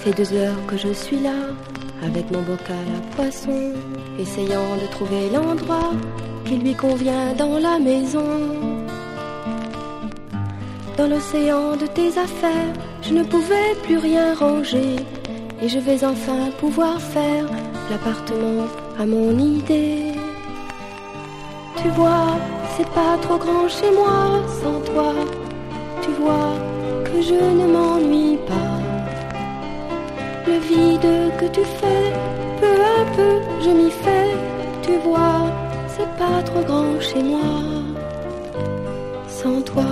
fait 2 heures que je suis là, avec mon bocal à poisson, essayant de trouver l'endroit qui lui convient dans la maison. Dans l'océan de tes affaires, je ne pouvais plus rien ranger, et je vais enfin pouvoir faire l'appartement à mon idée. Tu vois, c'est pas trop grand chez moi sans toi. Tu vois que je ne m'ennuie pas. Le vide que tu fais, peu à peu je m'y fais. Tu vois, c'est pas trop grand chez moi sans toi.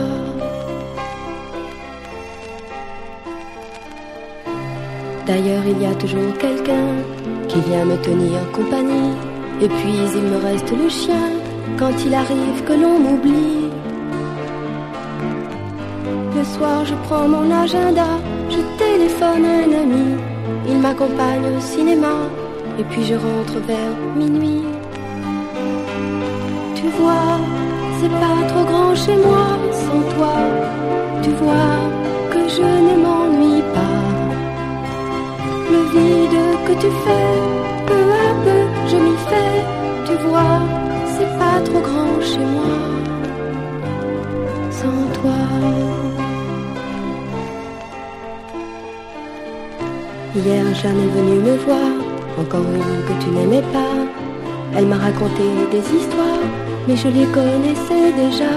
D'ailleurs il y a toujours quelqu'un qui vient me tenir compagnie. Et puis il me reste le chien quand il arrive que l'on m'oublie. Le soir je prends mon agenda, je téléphone à un ami. Il m'accompagne au cinéma et puis je rentre vers minuit. Tu vois, c'est pas trop grand chez moi sans toi. Tu vois que je ne m'ennuie pas. Le vide que tu fais, peu à peu je m'y fais. Tu vois, c'est pas trop grand chez moi sans toi. Hier Jeanne est venue me voir, encore une que tu n'aimais pas. Elle m'a raconté des histoires, mais je les connaissais déjà.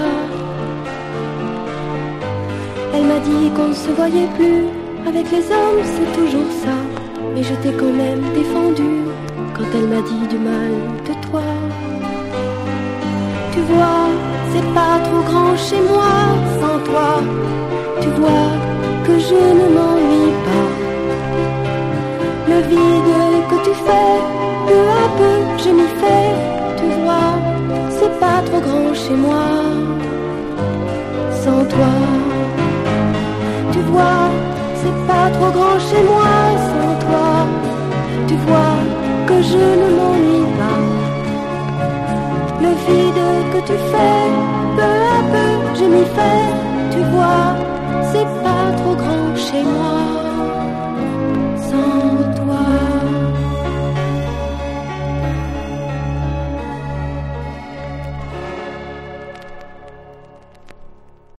Elle m'a dit qu'on ne se voyait plus, avec les hommes c'est toujours ça. Mais je t'ai quand même défendu quand elle m'a dit du mal de toi. Tu vois, c'est pas trop grand chez moi sans toi. Tu vois que je ne m'ennuie pas. Le vide que tu fais, peu à peu je m'y fais. Tu vois, c'est pas trop grand chez moi sans toi. Tu vois, c'est pas trop grand chez moi sans toi. Tu vois que je ne m'ennuie pas. Le vide que tu fais, peu à peu je m'y fais. Tu vois,